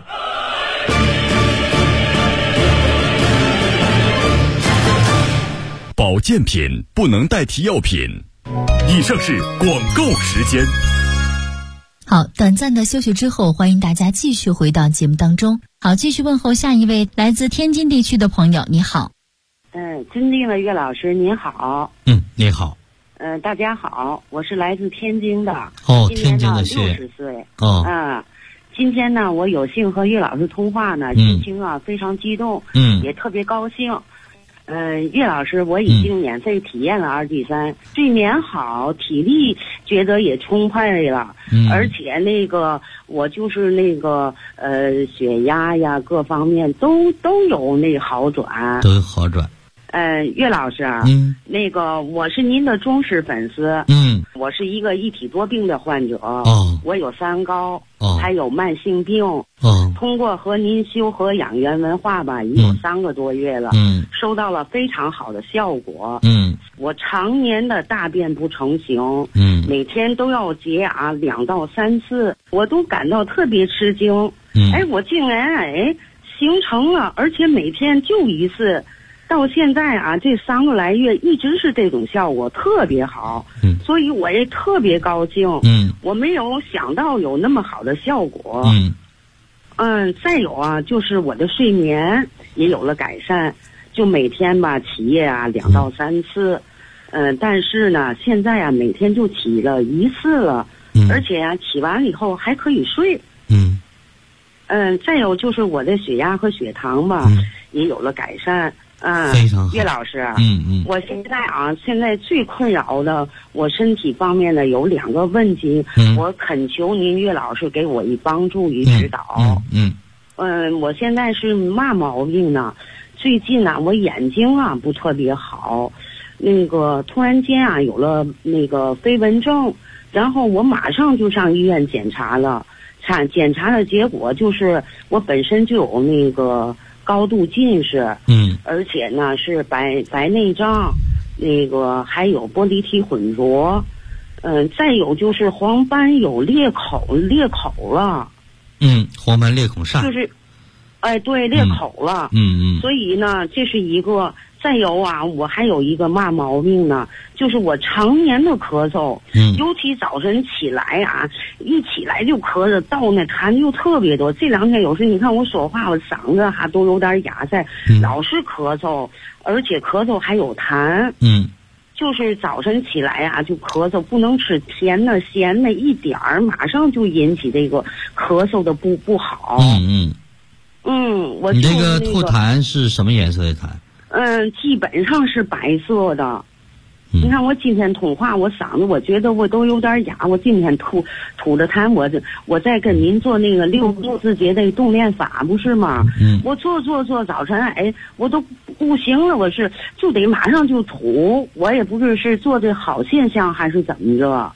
保健品不能代替药品。以上是广告时间。 好，短暂的休息之后，欢迎大家继续回到节目当中。好，继续问候下一位来自天津地区的朋友，你好。 尊敬的岳老师您好。 你好。 大家好，我是来自天津的。 天津的 60岁。今天呢，我有幸和岳老师通话呢，心情非常激动，也特别高兴。岳老师，我已经免费体验了2G3，睡眠好，体力觉得也充沛了，而且我就是血压呀各方面都有好转， 都有好转。 岳老师，我是您的忠实粉丝。我是一个一体多病的患者。我有三高，还有慢性病。通过和您修和养元文化吧，已有3个多月了。收到了非常好的效果。我常年的大便不成形。每天都要洁牙2到3次，我都感到特别吃惊。我竟然形成了，而且每天就1次。 到现在啊，这3个来月一直是这种效果，特别好。所以我也特别高兴。我没有想到有那么好的效果。再有啊，就是我的睡眠也有了改善，就每天吧起夜啊2到3次。但是呢，现在啊每天就起了1次了，而且啊起完以后还可以睡。再有就是我的血压和血糖吧，也有了改善。 非常好。 岳老师，我现在最困扰的，我身体方面的有2个问题，我恳求您岳老师给我一帮助与指导。我现在是嘛毛病呢？最近啊，我眼睛啊不特别好，突然间啊有了飞蚊症，然后我马上就上医院检查了，检查的结果就是我本身就有高度近视，而且呢是白内障，还有玻璃体混浊，再有就是黄斑有裂口了， 黄斑裂孔疝， 就是，对，裂口了，所以呢这是一个。再有啊，我还有一个嘛毛病呢，就是我常年的咳嗽，尤其早晨起来啊，一起来就咳嗽，到那痰就特别多。这2天有时你看我说话，我嗓子哈都有点哑塞，老是咳嗽，而且咳嗽还有痰。就是早晨起来啊就咳嗽，不能吃甜的咸的一点儿，马上就引起这个咳嗽的不好。我你这个吐痰是什么颜色的痰？ 基本上是白色的。你看我今天通话，我嗓子我觉得我都有点哑，我今天吐的痰，我在跟您做那个六字节的动练法，不是吗？我做早晨，我都不行了，我是就得马上就吐，我也不知是做的好现象还是怎么着。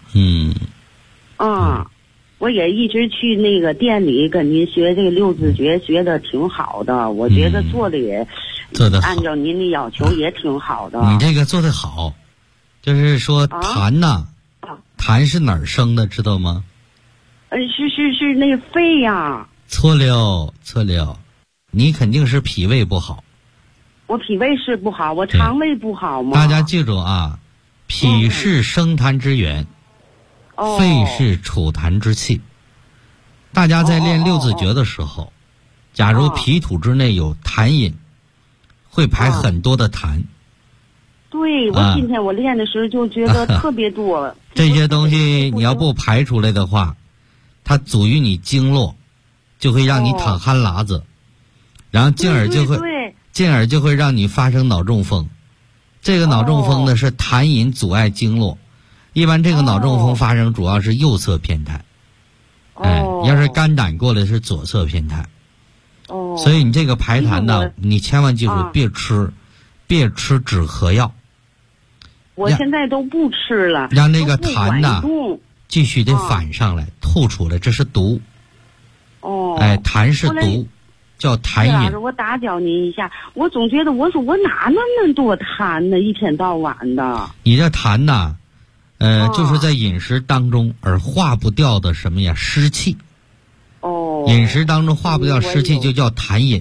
我也一直去那个店里跟您学这个六字诀，学的挺好的，我觉得做的也按照您的要求也挺好的。 你这个做的好，就是说痰呐，痰是哪儿生的，知道吗？ 是那肺呀。 错了，你肯定是脾胃不好。 我脾胃是不好，我肠胃不好吗？ 大家记住啊，脾是生痰之源。肺是储痰之器。大家在练六字诀的时候，假如脾土之内有痰饮，会排很多的痰。 对，我今天我练的时候就觉得特别多。 这些东西你要不排出来的话，它阻于你经络，就会让你淌汗喇子，然后进而就会让你发生脑中风。这个脑中风呢是痰饮阻碍经络。一般这个脑中风发生主要是右侧偏瘫，要是肝胆过来是左侧偏瘫。所以你这个排痰呢，你千万记住，别吃止咳药。 我现在都不吃了， 让那个痰呢继续得反上来，吐出来，这是毒。痰是毒，叫痰饮。 我打搅您一下，我总觉得我说我哪那么多痰呢，一天到晚的。 你这痰呢？就是在饮食当中而化不掉的什么呀？湿气。饮食当中化不掉湿气就叫痰饮。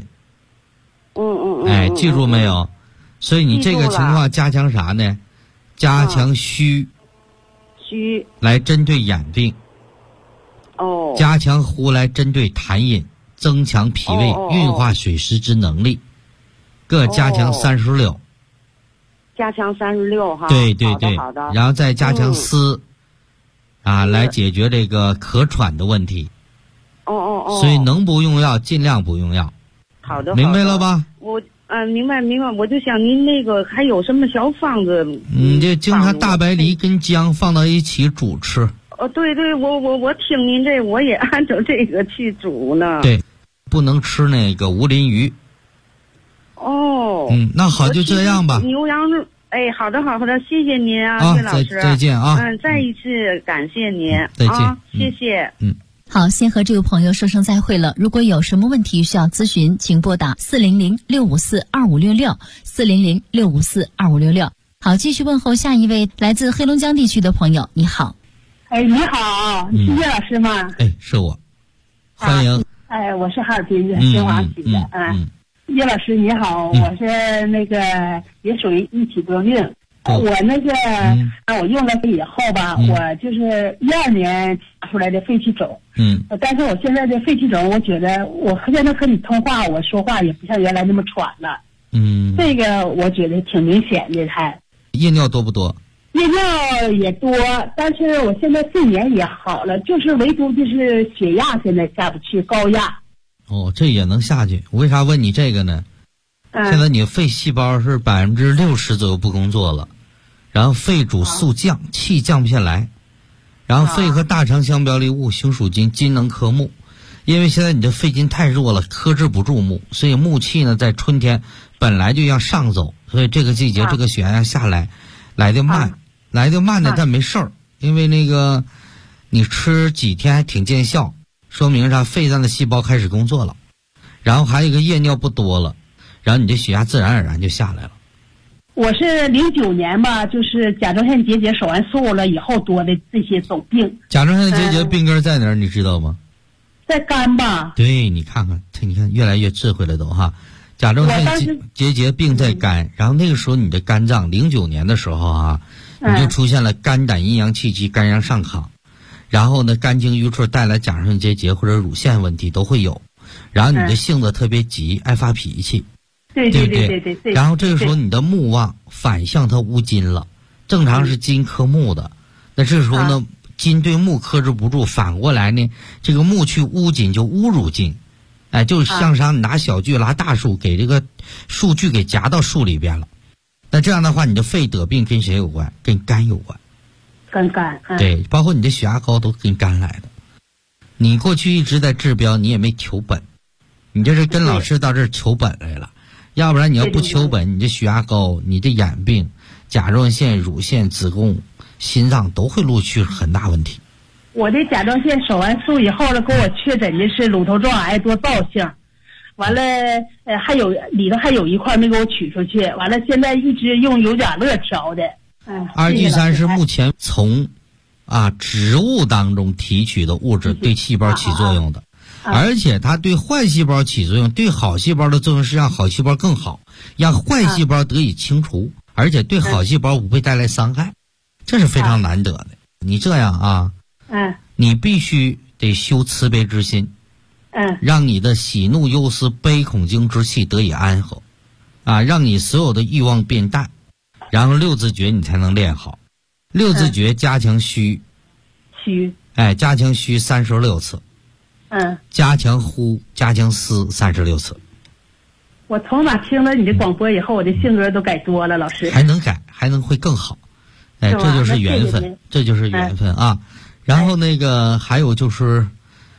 记住没有？所以你这个情况加强啥呢？加强虚来针对眼病。加强呼来针对痰饮，增强脾胃运化水湿之能力，各加强36。 加强36哈， 对， 好的， 然后再加强丝，来解决这个咳喘的问题。所以能不用药尽量不用药。 好的， 明白了吧？ 我明白，我就想您那个还有什么小方子？ 你这经常大白梨跟姜放到一起煮吃。 对，我听您这，我也按照这个去煮呢。 对，不能吃那个无鳞鱼。那好，就这样吧。 牛羊肉，好的，谢谢您啊，岳老师。 再见啊。 再一次感谢您。 再见， 谢谢。 好，先和这位朋友说声再会了。如果有什么问题需要咨询，请拨打400-654-2566，400-654-2566。好，继续问候下一位来自黑龙江地区的朋友，你好。 你好，是岳老师吗？ 是我，欢迎。 我是哈尔滨的新华区的。 叶老师你好，我是那个也属于一体多病。我那个我用了以后吧，我就是12年查出来的肺气肿。但是我现在的肺气肿，我觉得我现在和你通话，我说话也不像原来那么喘了。这个我觉得挺明显的。还夜尿多不多？ 夜尿也多，但是我现在睡眠也好了，就是唯独就是血压现在下不去，高压。 哦，这也能下去。我为啥问你这个呢？现在你肺细胞是60%左右不工作了，然后肺主肃降，气降不下来，然后肺和大肠相表里物，形属金，金能克木。因为现在你的肺金太弱了，克制不住木，所以木气呢在春天本来就要上走，所以这个季节这个血压下来来得慢，呢但没事儿，因为那个你吃几天还挺见效，说明啥？肺脏的细胞开始工作了，然后还有一个夜尿不多了，然后你这血压自然而然就下来了。 我是09年吧，就是甲状腺结节手完术了以后多的这些种病。 甲状腺结节病根在哪儿？你知道吗？ 在肝吧。 对，你看越来越智慧了都哈。甲状腺结节病在肝，然后那个时候你的肝脏09年的时候啊，你就出现了肝胆阴阳气机，肝阳上亢，然后呢肝经淤出带来甲状腺结节或者乳腺问题都会有，然后你的性子特别急，爱发脾气。对不对？然后这个时候你的木旺反向它乌金了，正常是金克木的，那这时候呢金对木克制不住，反过来呢这个木去乌金就侮辱金，哎，就像啥你拿小锯拉大树，给这个树锯给夹到树里边了。那这样的话你的肺得病跟谁有关？跟肝有关。 跟肝。 对，包括你的血压高都跟肝来的。你过去一直在治标，你也没求本，你这是跟老师到这儿求本来了。要不然你要不求本，你这血压高，你这眼病、甲状腺、乳腺、子宫、心脏都会陆续很大问题。 我的甲状腺手完术以后了，给我确诊的是乳头状癌多灶性，完了还有里头还有一块没给我取出去，完了现在一直用尤甲乐调的。 2聚3是目前从植物当中提取的物质对细胞起作用的。而且它对坏细胞起作用，对好细胞的作用是让好细胞更好，让坏细胞得以清除，而且对好细胞不会带来伤害，这是非常难得的。你这样你必须得修慈悲之心，让你的喜怒忧思悲恐惊之气得以安和，让你所有的欲望变淡，然后六字诀你才能练好。六字诀加强虚，加强虚36次。加强呼，加强思36次。 我从哪听了你的广播以后，我的性格都改多了，老师。 还能改，还能会更好。这就是缘分，这就是缘分啊。然后那个还有就是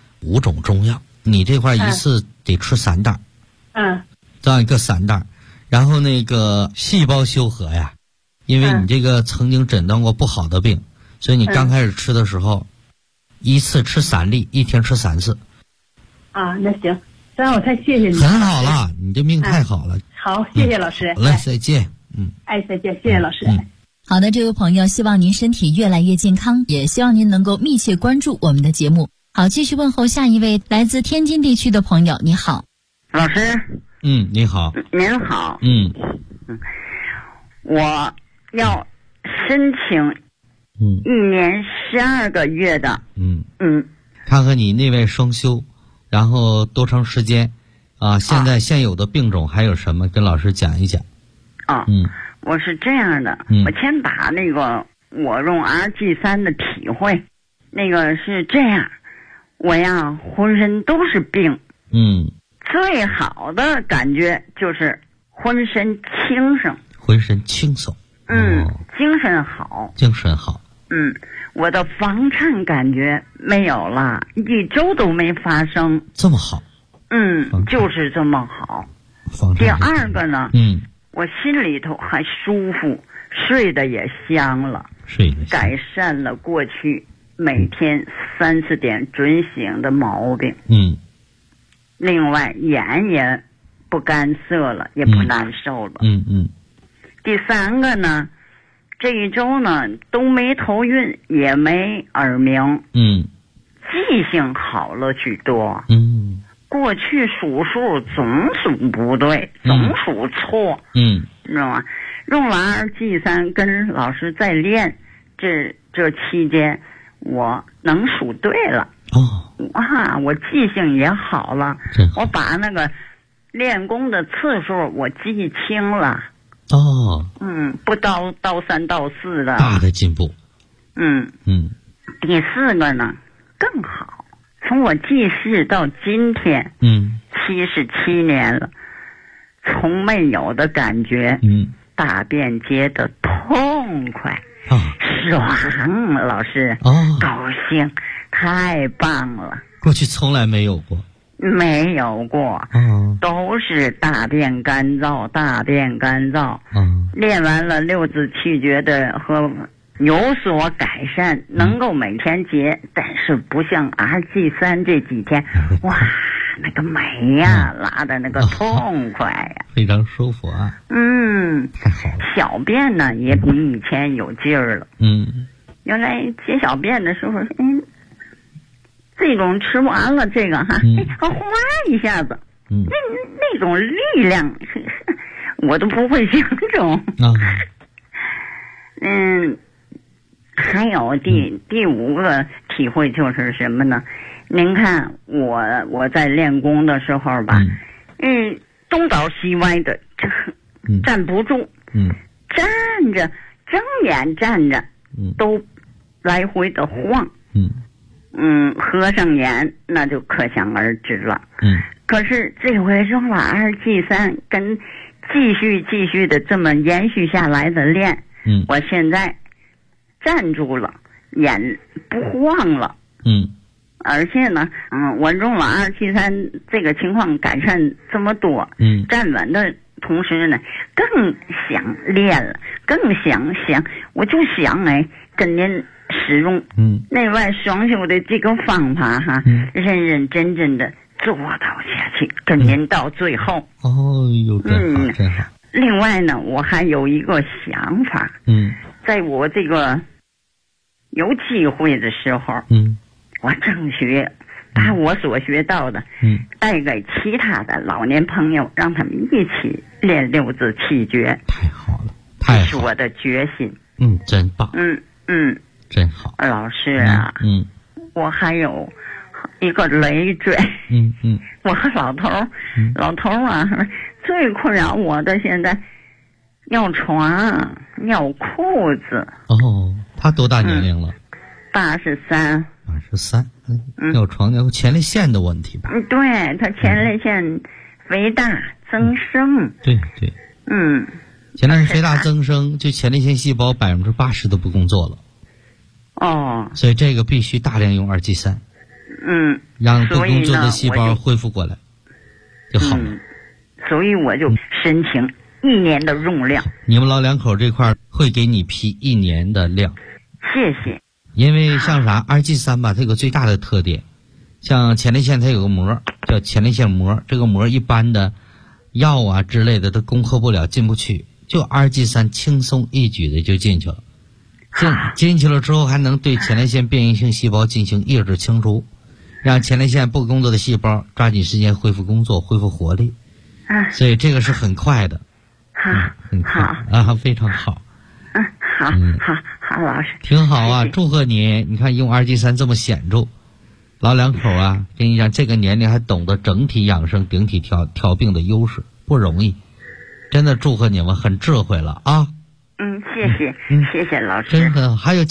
5种中药，你这块一次得吃3袋。这样一个3袋。然后那个细胞修和呀，因为你这个曾经诊断过不好的病，所以你刚开始吃的时候。一次吃3粒，一天吃3次。 那行，这样我太谢谢你。 很好了，你这命太好了。 好，谢谢老师。 好嘞，再见。 再见，谢谢老师。 好的，这位朋友，希望您身体越来越健康，也希望您能够密切关注我们的节目。好，继续问候下一位来自天津地区的朋友，你好。 老师。 你好。 您好。我要申请。1年12个月的。 看看你内外双修，然后多长时间现有的病种还有什么，跟老师讲一讲。 我是这样的，我先把那个我用 RG3 的体会，那个是这样，我呀浑身都是病。最好的感觉就是浑身轻省。 浑身轻松。 精神好。 精神好。 我的房颤感觉没有了，1周都没发生。 这么好？ 就是这么好。第二个呢，我心里头还舒服，睡得也香了，改善了过去每天3、4点准醒的毛病。另外眼也不干涩了，也不难受了。第三个呢，这一周呢都没头晕，也没耳鸣。记性好了许多。 过去数数总数不对，总数错，你知道吗？用了2G3跟老师在练，这期间我能数对了。我记性也好了，我把那个练功的次数我记清了。不到3到4的大的进步。 第4个呢更好，从我记事到今天，77年了，从没有的感觉，大便接得痛快，爽，老师，高兴，太棒了。 过去从来没有过。 没有过，都是大便干燥，大便干燥。练完了6字气绝的和有所改善，能够每天结，但是不像RG3这几天，哇，那个美呀，拉的那个痛快呀， 非常舒服啊。太好了。 小便呢也比以前有劲儿了。原来解小便的时候，这种吃完了这个哗一下子，那种力量，我都不会形容。还有第5个体会就是什么呢？您看我在练功的时候吧，东倒西歪的，站不住，站着睁眼站着，都来回的晃。合上眼那就可想而知了。可是这回用了2G3跟继续的这么延续下来的练，我现在站住了，眼不晃了。而且呢，我用了2G3这个情况改善这么多，站稳的同时呢，更想练了，更想，我就想跟您使用内外双修的这个方法哈，认认真真的做到下去，跟您到最后。 真好，真好。 另外呢，我还有一个想法，在我这个有机会的时候，我正学，把我所学到的，带给其他的老年朋友，让他们一起练6字气绝。 太好了，太好了， 这是我的决心。 真棒。真好。 老师啊，我还有一个累赘。我和老头啊，最困扰我的现在尿床、尿裤子。 他多大年龄了 ？83。 尿床尿前列腺的问题吧？ 对，他前列腺肥大增生。 对。前列腺肥大增生，就前列腺细胞80%都不工作了。所以这个必须大量用2G3。让不工作的细胞恢复过来就好了。 所以我就申请1年的用量。 你们老两口这块会给你批1年的量。 谢谢。 因为像啥 2G3 吧，它有个最大的特点，像前列腺它有个膜叫前列腺膜，这个膜一般的药啊之类的都攻克不了，进不去，就 2G3 轻松一举的就进去了。进去了之后还能对前列腺变异性细胞进行抑制清除，让前列腺不工作的细胞抓紧时间恢复工作，恢复活力。所以这个是很快的。很快非常好。 好，老师。 挺好啊， 谢谢。 祝贺你！你看用2G3这么显著，老两口啊，跟你讲，这个年龄还懂得整体养生、顶体调病的优势，不容易。真的祝贺你们，很智慧了啊！ 谢谢，谢谢老师。 真的还有。